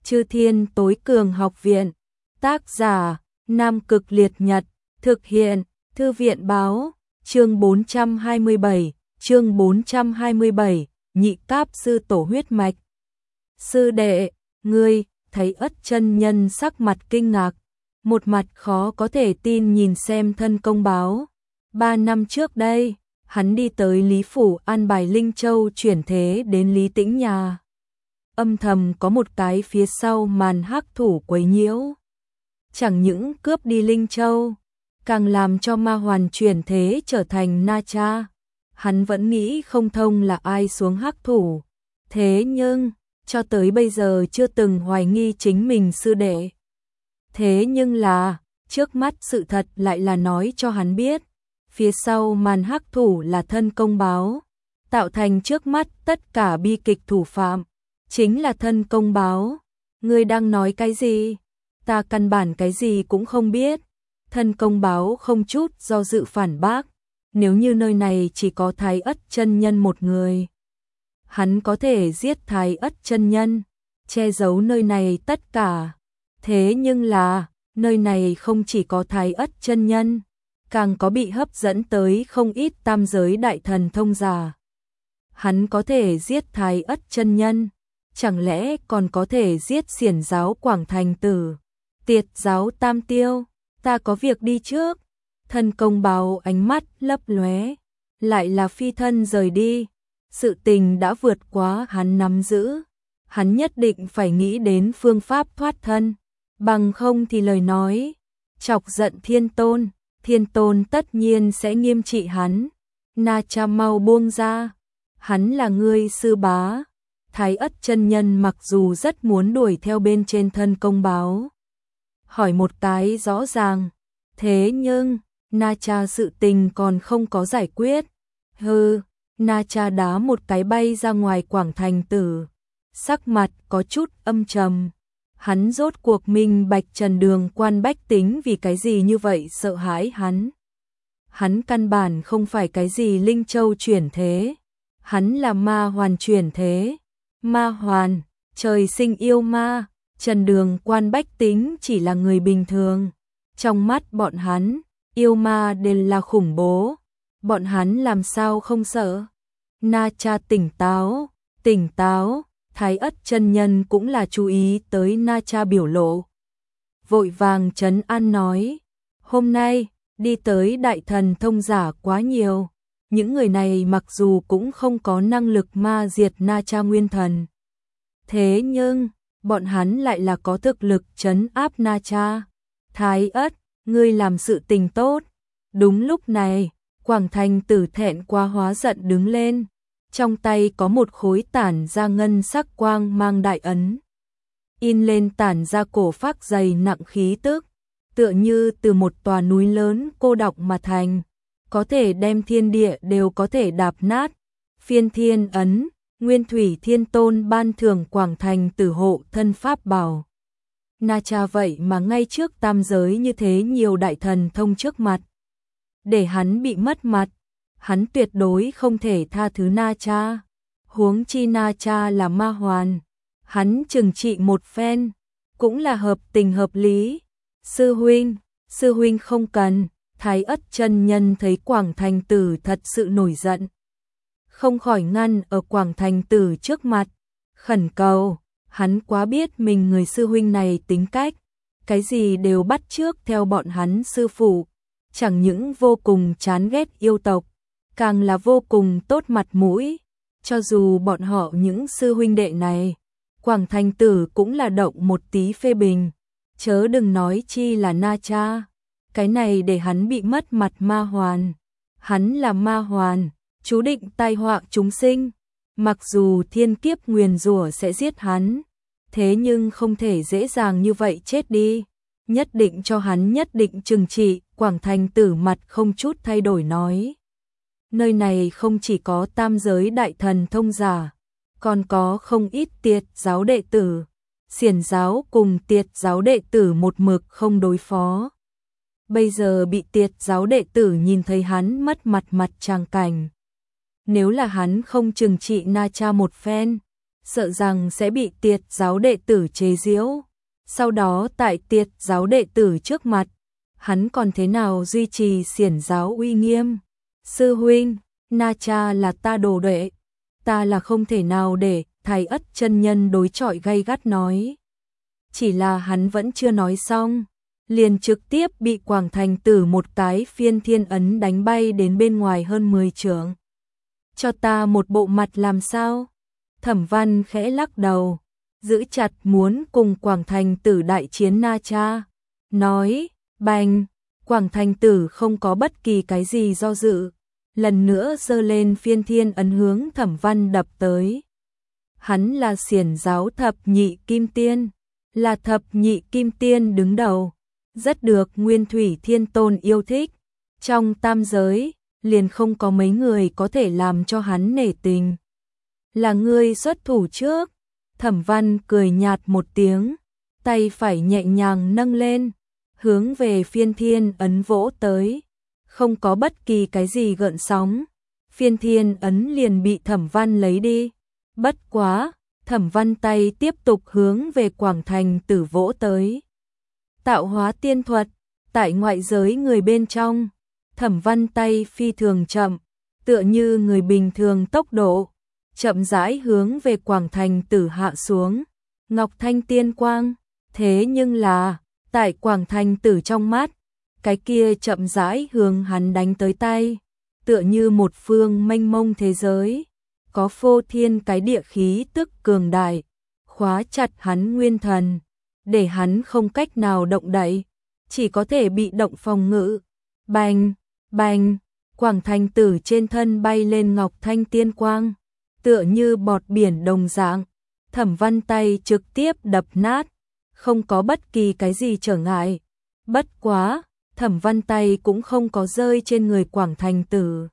Chư Thiên Tối Cường Học Viện. Tác giả: Nam Cực Liệt Nhật. Thực hiện: Thư viện báo. Chương 427, Nhị Cáp Sư Tổ huyết mạch. Sư đệ, ngươi, thấy Ất chân nhân sắc mặt kinh ngạc, một mặt khó có thể tin nhìn xem thân công báo. 3 năm trước đây, hắn đi tới Lý Phủ an bài Linh Châu chuyển thế đến Lý Tĩnh nhà. Âm thầm có một cái phía sau màn hắc thủ quấy nhiễu. Chẳng những cướp đi Linh Châu, càng làm cho Ma Hoàn chuyển thế trở thành Na Cha. Hắn vẫn nghĩ không thông là ai xuống hắc thủ. Thế nhưng, cho tới bây giờ chưa từng hoài nghi chính mình sư đệ. Thế nhưng là, trước mắt sự thật lại là nói cho hắn biết. Phía sau màn hắc thủ là thân công báo. Tạo thành trước mắt tất cả bi kịch thủ phạm. Chính là thân công báo. Ngươi đang nói cái gì? Ta căn bản cái gì cũng không biết. Thân công báo không chút do dự phản bác. Nếu như nơi này chỉ có Thái Ất chân nhân một người, hắn có thể giết Thái Ất chân nhân, che giấu nơi này tất cả. Thế nhưng là, nơi này không chỉ có Thái Ất chân nhân, càng có bị hấp dẫn tới không ít tam giới đại thần thông giả. Hắn có thể giết Thái Ất chân nhân, chẳng lẽ còn có thể giết Xiển giáo Quảng Thành Tử, Tiệt giáo Tam Tiêu. Ta có việc đi trước. Thân công báo ánh mắt lấp lóe, lại là phi thân rời đi. Sự tình đã vượt quá hắn nắm giữ. Hắn nhất định phải nghĩ đến phương pháp thoát thân, bằng không thì lời nói chọc giận Thiên Tôn tất nhiên sẽ nghiêm trị hắn. Na Cha mau buông ra, hắn là ngươi sư bá. Thái Ất chân nhân mặc dù rất muốn đuổi theo bên trên thân công báo, hỏi một cái rõ ràng, thế nhưng Na Cha sự tình còn không có giải quyết. Hừ, Na Cha đá một cái bay ra ngoài Quảng Thành Tử, sắc mặt có chút âm trầm. Hắn rốt cuộc minh bạch Trần Đường Quan bách tính vì cái gì như vậy sợ hãi hắn. Hắn căn bản không phải cái gì Linh Châu chuyển thế, hắn là Ma Hoàn chuyển thế. Ma Hoàn, trời sinh yêu ma. Trần Đường Quan bách tính chỉ là người bình thường. Trong mắt bọn hắn, yêu ma đều là khủng bố. Bọn hắn làm sao không sợ? Na Cha tỉnh táo. Thái Ất chân nhân cũng là chú ý tới Na Cha biểu lộ. Vội vàng trấn an nói, hôm nay, đi tới đại thần thông giả quá nhiều. Những người này mặc dù cũng không có năng lực ma diệt Na Cha nguyên thần. Thế nhưng, bọn hắn lại là có thực lực trấn áp Na Cha. Thái Ất, ngươi làm sự tình tốt. Đúng lúc này, Quảng Thành Tử thẹn quá hóa giận đứng lên. Trong tay có một khối tản ra ngân sắc quang mang đại ấn. In lên tản ra cổ phác dày nặng khí tức, tựa như từ một tòa núi lớn cô đọng mà thành, có thể đem thiên địa đều có thể đạp nát. Phiên Thiên ấn, Nguyên Thủy Thiên Tôn ban thưởng Quảng Thành Tử hộ thân pháp bảo. Na Cha vậy mà ngay trước tam giới như thế nhiều đại thần thông trước mặt, để hắn bị mất mặt, hắn tuyệt đối không thể tha thứ Na Cha. Huống chi Na Cha là Ma Hoàn, hắn trừng trị một phen cũng là hợp tình hợp lý. Sư huynh không cần. Thái Ất chân nhân thấy Quảng Thành Tử thật sự nổi giận, không khỏi ngăn ở Quảng Thành Tử trước mặt, khẩn cầu. Hắn quá biết mình người sư huynh này tính cách, cái gì đều bắt chước theo bọn hắn sư phụ, chẳng những vô cùng chán ghét yêu tộc, càng là vô cùng tốt mặt mũi. Cho dù bọn họ những sư huynh đệ này, Quảng Thành Tử cũng là động một tí phê bình, chớ đừng nói chi là Na Cha. Cái này để hắn bị mất mặt Ma Hoàn. Hắn là Ma Hoàn, chú định tai họa chúng sinh. Mặc dù thiên kiếp nguyền rủa sẽ giết hắn, thế nhưng không thể dễ dàng như vậy chết đi. Nhất định cho hắn nhất định trừng trị. Quảng Thành Tử mặt không chút thay đổi nói, nơi này không chỉ có tam giới đại thần thông giả, còn có không ít Tiệt giáo đệ tử. Xiển giáo cùng Tiệt giáo đệ tử một mực không đối phó. Bây giờ bị Tiệt giáo đệ tử nhìn thấy hắn mất mặt tràng cảnh. Nếu là hắn không trừng trị Na Cha một phen, sợ rằng sẽ bị Tiệt giáo đệ tử chế giễu. Sau đó tại Tiệt giáo đệ tử trước mặt, hắn còn thế nào duy trì xiển giáo uy nghiêm. Sư huynh, Na Cha là ta đồ đệ, ta là không thể nào để Thái Ất chân nhân đối chọi gay gắt nói. Chỉ là hắn vẫn chưa nói xong, liền trực tiếp bị Quảng Thành Tử một cái phiên thiên ấn đánh bay đến bên ngoài hơn 10 trượng. Cho ta một bộ mặt làm sao? Thẩm Văn khẽ lắc đầu, giữ chặt muốn cùng Quảng Thành Tử đại chiến Na Cha, nói, bành, Quảng Thành Tử không có bất kỳ cái gì do dự, lần nữa giơ lên phiên thiên ấn hướng Thẩm Văn đập tới. Hắn là xiển giáo thập nhị kim tiên, là thập nhị kim tiên đứng đầu, rất được Nguyên Thủy Thiên Tôn yêu thích. Trong tam giới, liền không có mấy người có thể làm cho hắn nể tình. Là ngươi xuất thủ trước. Thẩm Văn cười nhạt một tiếng, tay phải nhẹ nhàng nâng lên, hướng về phiên thiên ấn vỗ tới. Không có bất kỳ cái gì gợn sóng, phiên thiên ấn liền bị Thẩm Văn lấy đi. Bất quá, Thẩm Văn tay tiếp tục hướng về Quảng Thành Tử vỗ tới. Tạo hóa tiên thuật, tại ngoại giới người bên trong, Thẩm Văn tay phi thường chậm, tựa như người bình thường tốc độ, chậm rãi hướng về Quảng Thành Tử hạ xuống. Ngọc Thanh Tiên Quang, thế nhưng là, tại Quảng Thành Tử trong mắt, cái kia chậm rãi hướng hắn đánh tới tay, tựa như một phương mênh mông thế giới, có phô thiên cái địa khí tức cường đại, khóa chặt hắn nguyên thần, để hắn không cách nào động đậy, chỉ có thể bị động phòng ngự. Bành, bành, Quảng Thành Tử trên thân bay lên Ngọc Thanh Tiên Quang, tựa như bọt biển đồng dạng, Thẩm Văn tay trực tiếp đập nát, không có bất kỳ cái gì trở ngại. Bất quá, Thẩm Văn tay cũng không có rơi trên người Quảng Thành Tử,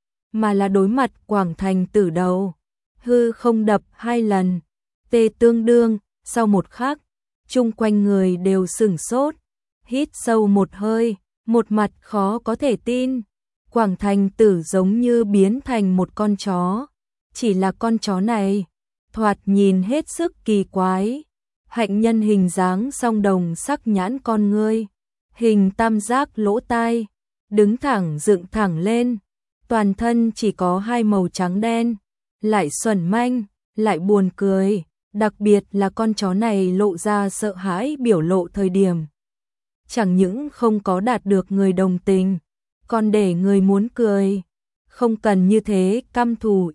mà là đối mặt Quảng Thành Tử đầu, hư không đập 2 lần, tê tương đương. Sau một khắc, chung quanh người đều sửng sốt, hít sâu một hơi, một mặt khó có thể tin. Quảng Thành Tử giống như biến thành một con chó, chỉ là con chó này, thoạt nhìn hết sức kỳ quái. Hạnh nhân hình dáng song đồng sắc nhãn con ngươi, hình tam giác lỗ tai, đứng thẳng dựng thẳng lên, toàn thân chỉ có 2 màu trắng đen, lại xuẩn manh, lại buồn cười, đặc biệt là con chó này lộ ra sợ hãi biểu lộ thời điểm. Chẳng những không có đạt được người đồng tình, còn để người muốn cười. Không cần như thế căm thù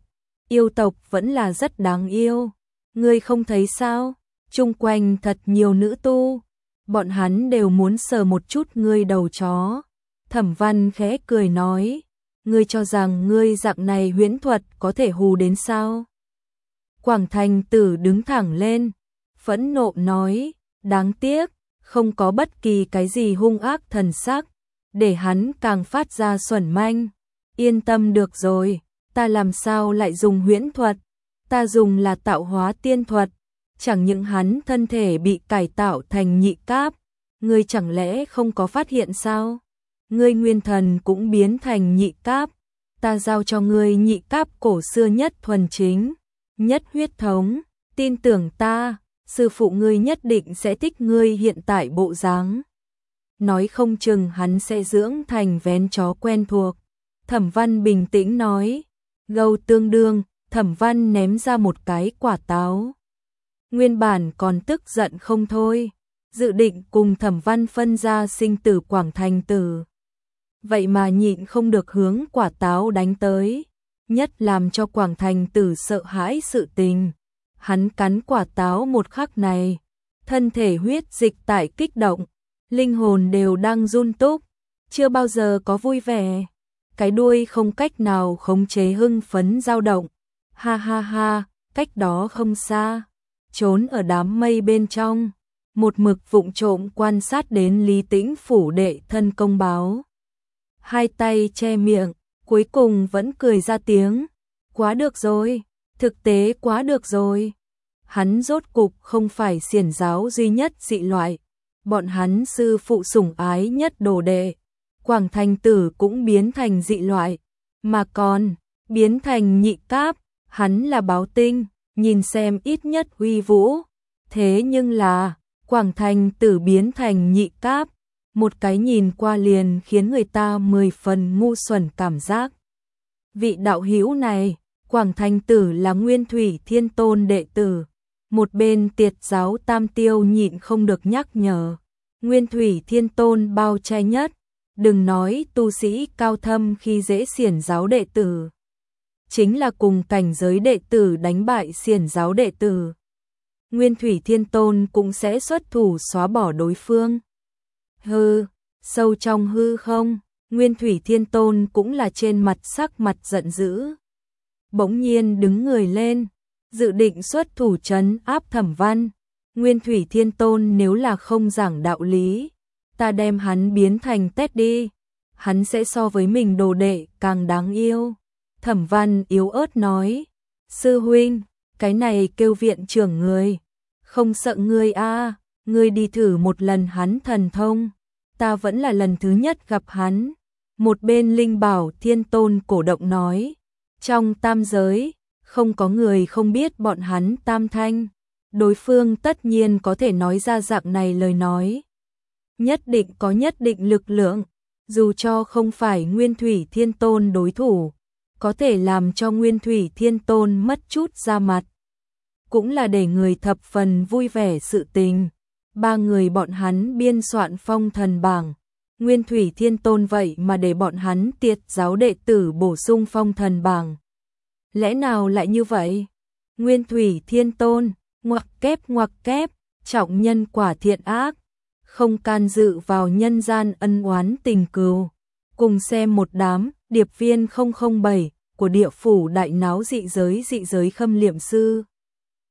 yêu tộc vẫn là rất đáng yêu. Ngươi không thấy sao? Chung quanh thật nhiều nữ tu, bọn hắn đều muốn sờ một chút ngươi đầu chó. Thẩm Văn khẽ cười nói, ngươi cho rằng ngươi dạng này huyễn thuật có thể hù đến sao? Quảng Thành Tử đứng thẳng lên, phẫn nộ nói, đáng tiếc, không có bất kỳ cái gì hung ác thần sắc, để hắn càng phát ra xuẩn manh. Yên tâm được rồi, ta làm sao lại dùng huyễn thuật, ta dùng là tạo hóa tiên thuật. Chẳng những hắn thân thể bị cải tạo thành nhị cáp, ngươi chẳng lẽ không có phát hiện sao? Ngươi nguyên thần cũng biến thành nhị cáp, ta giao cho ngươi nhị cáp cổ xưa nhất thuần chính, nhất huyết thống, tin tưởng ta, sư phụ ngươi nhất định sẽ thích ngươi hiện tại bộ dáng. Nói không chừng hắn sẽ dưỡng thành vén chó quen thuộc. Thẩm Văn bình tĩnh nói, gâu tương đương. Thẩm Văn ném ra một cái quả táo. Nguyên bản còn tức giận không thôi, dự định cùng Thẩm Văn phân ra sinh tử Quảng Thành Tử. Vậy mà nhịn không được hướng quả táo đánh tới, nhất làm cho Quảng Thành Tử sợ hãi sự tình. Hắn cắn quả táo một khắc này, thân thể huyết dịch tại kích động, linh hồn đều đang run túc, chưa bao giờ có vui vẻ. Cái đuôi không cách nào khống chế hưng phấn dao động. Ha ha ha, cách đó không xa, trốn ở đám mây bên trong, một mực vụng trộm quan sát đến Lý Tĩnh phủ đệ thân công báo. 2 tay che miệng, cuối cùng vẫn cười ra tiếng, quá được rồi, thực tế quá được rồi. Hắn rốt cục không phải xiển giáo duy nhất dị loại, bọn hắn sư phụ sủng ái nhất đồ đệ, Quảng Thành Tử cũng biến thành dị loại, mà còn biến thành nhị cáp. Hắn là báo tinh, nhìn xem ít nhất uy vũ. Thế nhưng là, Quảng Thành Tử biến thành nhị cáp, một cái nhìn qua liền khiến người ta 10 phần ngu xuẩn cảm giác. Vị đạo hữu này, Quảng Thành Tử là Nguyên Thủy Thiên Tôn đệ tử. Một bên Tiệt giáo Tam Tiêu nhịn không được nhắc nhở. Nguyên Thủy Thiên Tôn bao che nhất, đừng nói tu sĩ cao thâm khi dễ xiển giáo đệ tử. Chính là cùng cảnh giới đệ tử đánh bại xiển giáo đệ tử, Nguyên Thủy Thiên Tôn cũng sẽ xuất thủ xóa bỏ đối phương. Hư, sâu trong hư không, Nguyên Thủy Thiên Tôn cũng là trên mặt sắc mặt giận dữ. Bỗng nhiên đứng người lên, dự định xuất thủ trấn áp Thẩm Văn. Nguyên Thủy Thiên Tôn nếu là không giảng đạo lý, ta đem hắn biến thành tét đi, hắn sẽ so với mình đồ đệ càng đáng yêu. Thẩm Văn yếu ớt nói, sư huynh, cái này kêu viện trưởng người, không sợ ngươi a, ngươi đi thử một lần hắn thần thông, ta vẫn là lần thứ nhất gặp hắn. Một bên Linh Bảo Thiên Tôn cổ động nói, trong tam giới, không có người không biết bọn hắn tam thanh, đối phương tất nhiên có thể nói ra dạng này lời nói. Nhất định có nhất định lực lượng, dù cho không phải Nguyên Thủy Thiên Tôn đối thủ, có thể làm cho Nguyên Thủy Thiên Tôn mất chút da mặt. Cũng là để người thập phần vui vẻ sự tình. Ba người bọn hắn biên soạn phong thần bảng. Nguyên Thủy Thiên Tôn vậy mà để bọn hắn Tiệt giáo đệ tử bổ sung phong thần bảng. Lẽ nào lại như vậy? Nguyên Thủy Thiên Tôn, ngoặc kép, trọng nhân quả thiện ác, không can dự vào nhân gian ân oán tình cừu. Cùng xem một đám điệp viên 007 của địa phủ đại náo dị giới khâm liệm sư.